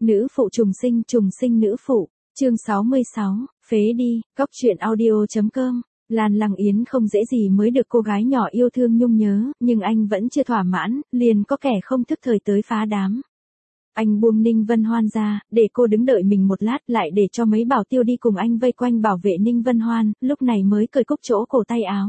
Nữ phụ trùng sinh nữ phụ, chương 66, phế đi, góc truyện audio.com. Lan Lăng Yến không dễ gì mới được cô gái nhỏ yêu thương nhung nhớ, nhưng anh vẫn chưa thỏa mãn, liền có kẻ không thức thời tới phá đám. Anh buông Ninh Vân Hoan ra, để cô đứng đợi mình một lát, lại để cho mấy bảo tiêu đi cùng anh vây quanh bảo vệ Ninh Vân Hoan, lúc này mới cởi cúc chỗ cổ tay áo.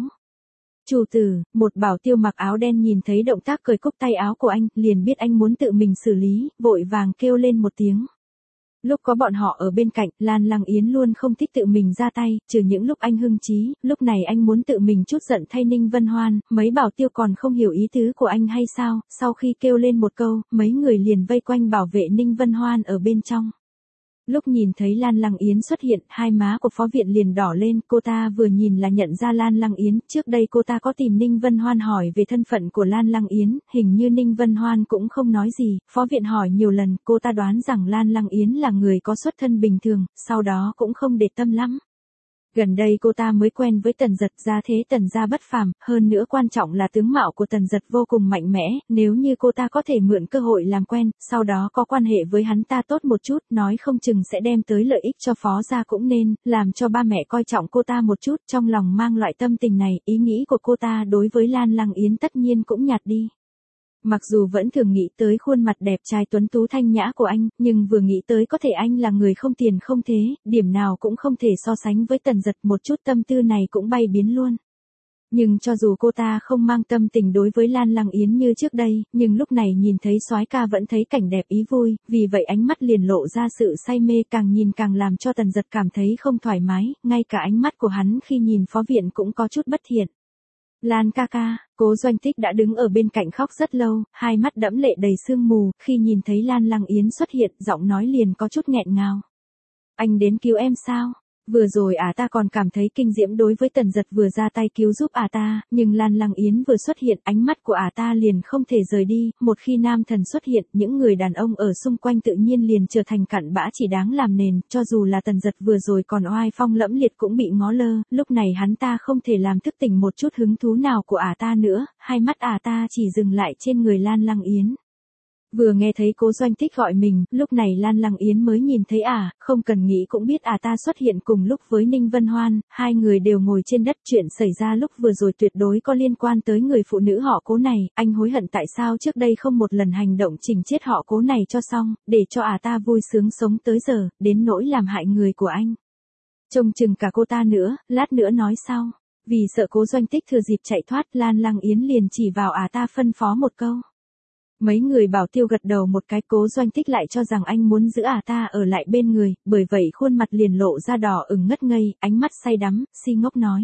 Chủ tử, một bảo tiêu mặc áo đen nhìn thấy động tác cởi cúc tay áo của anh, liền biết anh muốn tự mình xử lý, vội vàng kêu lên một tiếng. Lúc có bọn họ ở bên cạnh, Lan Lăng Yến luôn không thích tự mình ra tay, trừ những lúc anh hưng trí, lúc này anh muốn tự mình trút giận thay Ninh Vân Hoan, mấy bảo tiêu còn không hiểu ý tứ của anh hay sao, sau khi kêu lên một câu, mấy người liền vây quanh bảo vệ Ninh Vân Hoan ở bên trong. Lúc nhìn thấy Lan Lăng Yến xuất hiện, hai má của phó viện liền đỏ lên, cô ta vừa nhìn là nhận ra Lan Lăng Yến, trước đây cô ta có tìm Ninh Vân Hoan hỏi về thân phận của Lan Lăng Yến, hình như Ninh Vân Hoan cũng không nói gì, phó viện hỏi nhiều lần, cô ta đoán rằng Lan Lăng Yến là người có xuất thân bình thường, sau đó cũng không để tâm lắm. Gần đây cô ta mới quen với Tần Dật, gia thế Tần gia bất phàm, hơn nữa quan trọng là tướng mạo của Tần Dật vô cùng mạnh mẽ, nếu như cô ta có thể mượn cơ hội làm quen, sau đó có quan hệ với hắn ta tốt một chút, nói không chừng sẽ đem tới lợi ích cho phó gia cũng nên, làm cho ba mẹ coi trọng cô ta một chút, trong lòng mang loại tâm tình này, ý nghĩ của cô ta đối với Lan Lăng Yến tất nhiên cũng nhạt đi. Mặc dù vẫn thường nghĩ tới khuôn mặt đẹp trai tuấn tú thanh nhã của anh, nhưng vừa nghĩ tới có thể anh là người không tiền không thế, điểm nào cũng không thể so sánh với Tần Dật, một chút tâm tư này cũng bay biến luôn. Nhưng cho dù cô ta không mang tâm tình đối với Lan Lăng Yến như trước đây, nhưng lúc này nhìn thấy soái ca vẫn thấy cảnh đẹp ý vui, vì vậy ánh mắt liền lộ ra sự say mê, càng nhìn càng làm cho Tần Dật cảm thấy không thoải mái, ngay cả ánh mắt của hắn khi nhìn phó viện cũng có chút bất thiện. Lan ca ca, Cố Doanh Tích đã đứng ở bên cạnh khóc rất lâu, hai mắt đẫm lệ đầy sương mù, khi nhìn thấy Lan Lăng Yến xuất hiện, giọng nói liền có chút nghẹn ngào. Anh đến cứu em sao? Vừa rồi ta còn cảm thấy kinh diễm đối với Tần Dật vừa ra tay cứu giúp ta, nhưng Lan Lăng Yến vừa xuất hiện, ánh mắt của ta liền không thể rời đi, một khi nam thần xuất hiện, những người đàn ông ở xung quanh tự nhiên liền trở thành cặn bã chỉ đáng làm nền, cho dù là Tần Dật vừa rồi còn oai phong lẫm liệt cũng bị ngó lơ, lúc này hắn ta không thể làm thức tỉnh một chút hứng thú nào của ta nữa, hai mắt ta chỉ dừng lại trên người Lan Lăng Yến. Vừa nghe thấy Cố Doanh Tích gọi mình, lúc này Lan Lăng Yến mới nhìn thấy không cần nghĩ cũng biết ta xuất hiện cùng lúc với Ninh Vân Hoan, hai người đều ngồi trên đất, chuyện xảy ra lúc vừa rồi tuyệt đối có liên quan tới người phụ nữ họ Cố này, anh hối hận tại sao trước đây không một lần hành động chỉnh chết họ Cố này cho xong, để cho ta vui sướng sống tới giờ, đến nỗi làm hại người của anh. Trông chừng cả cô ta nữa, lát nữa nói sau. Vì sợ Cố Doanh Tích thừa dịp chạy thoát, Lan Lăng Yến liền chỉ vào ta phân phó một câu. Mấy người bảo tiêu gật đầu một cái, Cố Doanh Tích lại cho rằng anh muốn giữ ta ở lại bên người, bởi vậy khuôn mặt liền lộ ra đỏ ửng ngất ngây, ánh mắt say đắm, si ngốc nói.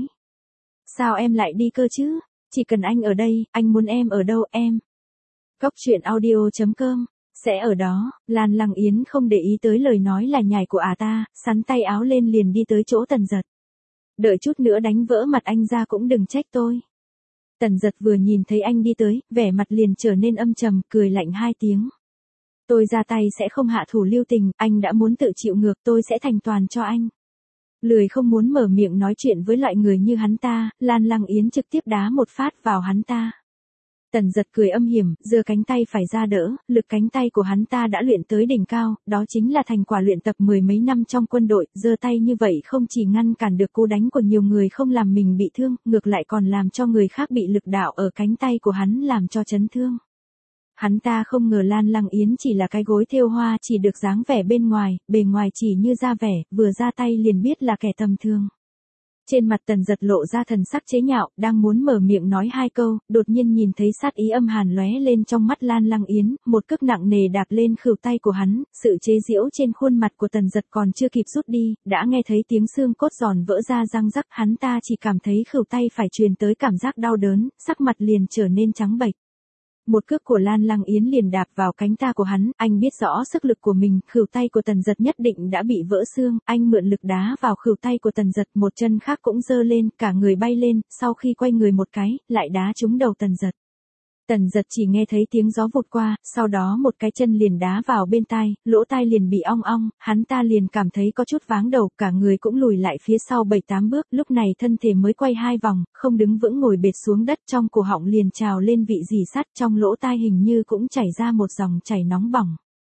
Sao em lại đi cơ chứ? Chỉ cần anh ở đây, anh muốn em ở đâu em? Góc truyện audio.com, sẽ ở đó. Lan Lăng Yến không để ý tới lời nói là nhải của ta, sắn tay áo lên liền đi tới chỗ Tần Dật. Đợi chút nữa đánh vỡ mặt anh ra cũng đừng trách tôi. Tần Dật vừa nhìn thấy anh đi tới, vẻ mặt liền trở nên âm trầm, cười lạnh hai tiếng. Tôi ra tay sẽ không hạ thủ lưu tình, anh đã muốn tự chịu ngược tôi sẽ thành toàn cho anh. Lười không muốn mở miệng nói chuyện với loại người như hắn ta, Lan Lăng Yến trực tiếp đá một phát vào hắn ta. Tần Dật cười âm hiểm, giơ cánh tay phải ra đỡ, lực cánh tay của hắn ta đã luyện tới đỉnh cao, đó chính là thành quả luyện tập mười mấy năm trong quân đội, giơ tay như vậy không chỉ ngăn cản được cú đánh của nhiều người không làm mình bị thương, ngược lại còn làm cho người khác bị lực đạo ở cánh tay của hắn làm cho chấn thương. Hắn ta không ngờ Lan Lăng Yến chỉ là cái gối thêu hoa, chỉ được dáng vẻ bên ngoài, bề ngoài chỉ như da vẻ, vừa ra tay liền biết là kẻ tầm thường. Trên mặt Tần Dật lộ ra thần sắc chế nhạo, đang muốn mở miệng nói hai câu, đột nhiên nhìn thấy sát ý âm hàn lóe lên trong mắt Lan Lăng Yến, một cước nặng nề đạp lên khuỷu tay của hắn, sự chế giễu trên khuôn mặt của Tần Dật còn chưa kịp rút đi, đã nghe thấy tiếng xương cốt giòn vỡ ra răng rắc, hắn ta chỉ cảm thấy khuỷu tay phải truyền tới cảm giác đau đớn, sắc mặt liền trở nên trắng bệch. Một cước của Lan Lăng Yến liền đạp vào cánh ta của hắn, anh biết rõ sức lực của mình, khuỷu tay của Tần Dật nhất định đã bị vỡ xương, anh mượn lực đá vào khuỷu tay của Tần Dật, một chân khác cũng giơ lên, cả người bay lên, sau khi quay người một cái, lại đá trúng đầu Tần Dật. Tần Dật chỉ nghe thấy tiếng gió vụt qua, sau đó một cái chân liền đá vào bên tai, lỗ tai liền bị ong ong, hắn ta liền cảm thấy có chút váng đầu, cả người cũng lùi lại phía sau 7-8 bước, lúc này thân thể mới quay 2 vòng, không đứng vững ngồi bệt xuống đất, trong cổ họng liền trào lên vị rỉ sắt, trong lỗ tai hình như cũng chảy ra một dòng chảy nóng bỏng.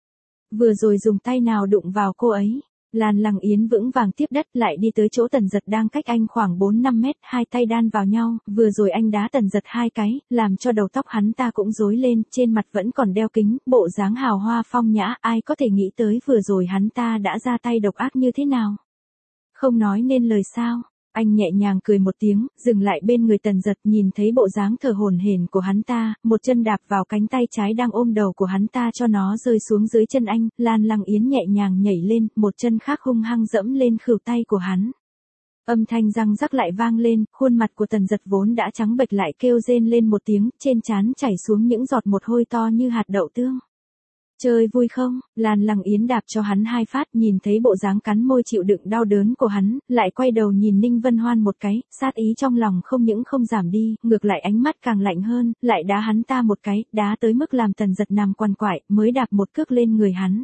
Vừa rồi dùng tay nào đụng vào cô ấy. Lan Lăng Yến vững vàng tiếp đất lại đi tới chỗ Tần Giật đang cách anh khoảng 4-5 mét, hai tay đan vào nhau, vừa rồi anh đá Tần Giật 2 cái, làm cho đầu tóc hắn ta cũng rối lên, trên mặt vẫn còn đeo kính, bộ dáng hào hoa phong nhã, ai có thể nghĩ tới vừa rồi hắn ta đã ra tay độc ác như thế nào. Không nói nên lời sao. Anh nhẹ nhàng cười một tiếng, dừng lại bên người Tần Giật, nhìn thấy bộ dáng thở hổn hển của hắn ta, một chân đạp vào cánh tay trái đang ôm đầu của hắn ta cho nó rơi xuống dưới chân anh, Lan Lăng Yến nhẹ nhàng nhảy lên, một chân khác hung hăng dẫm lên khuỷu tay của hắn. Âm thanh răng rắc lại vang lên, khuôn mặt của Tần Giật vốn đã trắng bệch lại kêu rên lên một tiếng, trên trán chảy xuống những giọt mồ hôi to như hạt đậu tương. Chơi vui không? Lan Lăng Yến đạp cho hắn 2 phát, nhìn thấy bộ dáng cắn môi chịu đựng đau đớn của hắn, lại quay đầu nhìn Ninh Vân Hoan một cái, sát ý trong lòng không những không giảm đi, ngược lại ánh mắt càng lạnh hơn, lại đá hắn ta một cái, đá tới mức làm Tần Giật nằm quằn quại, mới đạp một cước lên người hắn.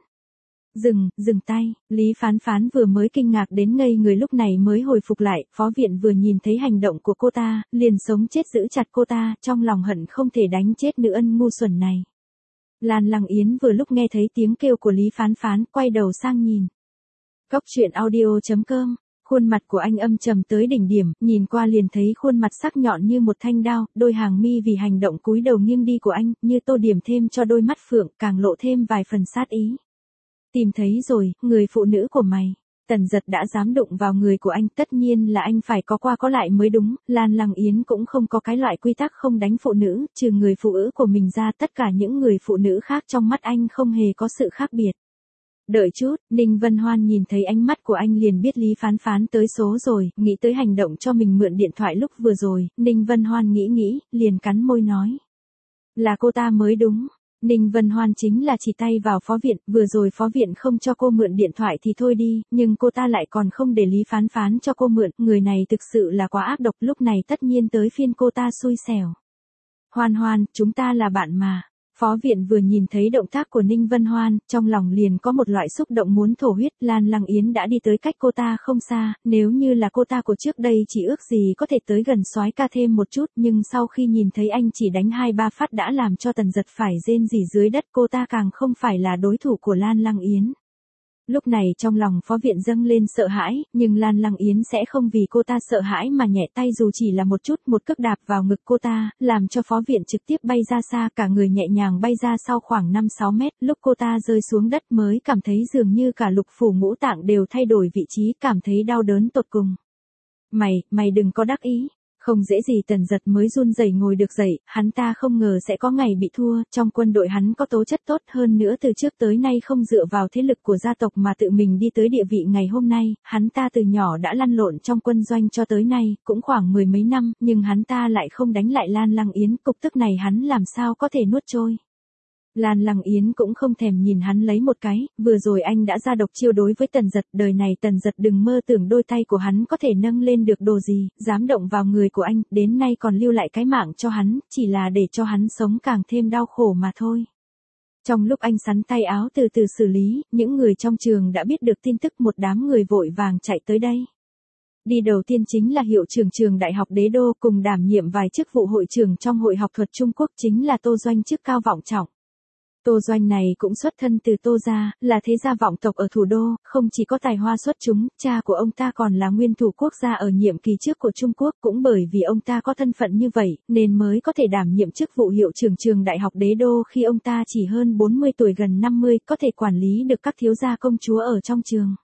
Dừng tay, Lý Phán Phán vừa mới kinh ngạc đến ngây người lúc này mới hồi phục lại, phó viện vừa nhìn thấy hành động của cô ta, liền sống chết giữ chặt cô ta, trong lòng hận không thể đánh chết nữ ân ngu xuẩn này. Lan Lăng Yến vừa lúc nghe thấy tiếng kêu của Lý Phán Phán, quay đầu sang nhìn. Cóc truyện audio.com, khuôn mặt của anh âm trầm tới đỉnh điểm, nhìn qua liền thấy khuôn mặt sắc nhọn như một thanh đao, đôi hàng mi vì hành động cúi đầu nghiêng đi của anh, như tô điểm thêm cho đôi mắt phượng, càng lộ thêm vài phần sát ý. Tìm thấy rồi, người phụ nữ của mày. Tần Giật đã dám đụng vào người của anh, tất nhiên là anh phải có qua có lại mới đúng, Lan Lăng Yến cũng không có cái loại quy tắc không đánh phụ nữ, trừ người phụ nữ của mình ra, tất cả những người phụ nữ khác trong mắt anh không hề có sự khác biệt. Đợi chút, Ninh Vân Hoan nhìn thấy ánh mắt của anh liền biết Lý Phán Phán tới số rồi, nghĩ tới hành động cho mình mượn điện thoại lúc vừa rồi, Ninh Vân Hoan nghĩ, liền cắn môi nói. Là cô ta mới đúng. Ninh Vân Hoan chính là chỉ tay vào phó viện, vừa rồi phó viện không cho cô mượn điện thoại thì thôi đi, nhưng cô ta lại còn không để Lý Phán Phán cho cô mượn, người này thực sự là quá ác độc, lúc này tất nhiên tới phiên cô ta xui xẻo. Hoan, chúng ta là bạn mà. Phó viện vừa nhìn thấy động tác của Ninh Vân Hoan, trong lòng liền có một loại xúc động muốn thổ huyết, Lan Lăng Yến đã đi tới cách cô ta không xa, nếu như là cô ta của trước đây chỉ ước gì có thể tới gần soái ca thêm một chút, nhưng sau khi nhìn thấy anh chỉ đánh 2-3 phát đã làm cho Tần Giật phải rên rỉ dưới đất, cô ta càng không phải là đối thủ của Lan Lăng Yến. Lúc này trong lòng phó viện dâng lên sợ hãi, nhưng Lan Lăng Yến sẽ không vì cô ta sợ hãi mà nhẹ tay dù chỉ là một chút, một cước đạp vào ngực cô ta, làm cho phó viện trực tiếp bay ra xa, cả người nhẹ nhàng bay ra sau khoảng 5-6 mét, lúc cô ta rơi xuống đất mới cảm thấy dường như cả lục phủ ngũ tạng đều thay đổi vị trí, cảm thấy đau đớn tột cùng. Mày đừng có đắc ý. Không dễ gì Tần Giật mới run rẩy ngồi được dậy, hắn ta không ngờ sẽ có ngày bị thua, trong quân đội hắn có tố chất tốt hơn nữa từ trước tới nay không dựa vào thế lực của gia tộc mà tự mình đi tới địa vị ngày hôm nay, hắn ta từ nhỏ đã lăn lộn trong quân doanh cho tới nay, cũng khoảng 10 mấy năm, nhưng hắn ta lại không đánh lại Lan Lăng Yến, cục tức này hắn làm sao có thể nuốt trôi. Lan Lăng Yến cũng không thèm nhìn hắn lấy một cái, vừa rồi anh đã ra độc chiêu đối với Tần Giật, đời này Tần Giật đừng mơ tưởng đôi tay của hắn có thể nâng lên được đồ gì, dám động vào người của anh, đến nay còn lưu lại cái mạng cho hắn, chỉ là để cho hắn sống càng thêm đau khổ mà thôi. Trong lúc anh sắn tay áo từ từ xử lý, những người trong trường đã biết được tin tức, một đám người vội vàng chạy tới đây. Đi đầu tiên chính là hiệu trưởng trường Đại học Đế Đô, cùng đảm nhiệm vài chức vụ hội trưởng trong Hội học thuật Trung Quốc chính là Tô Doanh, chức cao vọng trọng. Tô Doanh này cũng xuất thân từ Tô gia, là thế gia vọng tộc ở thủ đô, không chỉ có tài hoa xuất chúng, cha của ông ta còn là nguyên thủ quốc gia ở nhiệm kỳ trước của Trung Quốc, cũng bởi vì ông ta có thân phận như vậy, nên mới có thể đảm nhiệm chức vụ hiệu trưởng trường Đại học Đế Đô khi ông ta chỉ hơn 40 tuổi gần 50, có thể quản lý được các thiếu gia công chúa ở trong trường.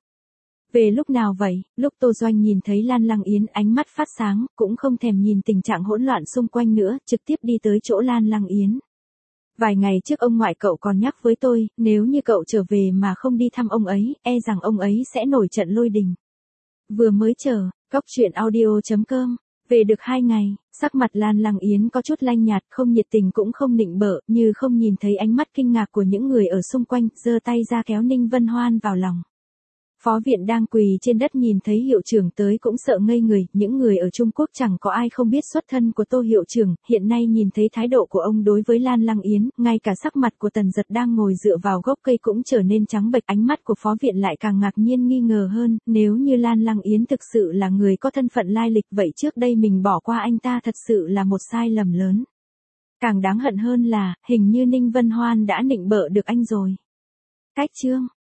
Về lúc nào vậy, lúc Tô Doanh nhìn thấy Lan Lăng Yến ánh mắt phát sáng, cũng không thèm nhìn tình trạng hỗn loạn xung quanh nữa, trực tiếp đi tới chỗ Lan Lăng Yến. Vài ngày trước ông ngoại cậu còn nhắc với tôi, nếu như cậu trở về mà không đi thăm ông ấy, e rằng ông ấy sẽ nổi trận lôi đình. Vừa mới chờ, cóc truyện audio.com, về được 2 ngày, sắc mặt Lan Lăng Yến có chút lanh nhạt, không nhiệt tình cũng không nịnh bợ, như không nhìn thấy ánh mắt kinh ngạc của những người ở xung quanh, giơ tay ra kéo Ninh Vân Hoan vào lòng. Phó viện đang quỳ trên đất nhìn thấy hiệu trưởng tới cũng sợ ngây người, những người ở Trung Quốc chẳng có ai không biết xuất thân của Tô hiệu trưởng, hiện nay nhìn thấy thái độ của ông đối với Lan Lăng Yến, ngay cả sắc mặt của Tần Giật đang ngồi dựa vào gốc cây cũng trở nên trắng bệch, ánh mắt của phó viện lại càng ngạc nhiên nghi ngờ hơn, nếu như Lan Lăng Yến thực sự là người có thân phận lai lịch vậy trước đây mình bỏ qua anh ta thật sự là một sai lầm lớn. Càng đáng hận hơn là, hình như Ninh Vân Hoan đã nịnh bợ được anh rồi. Khách chương.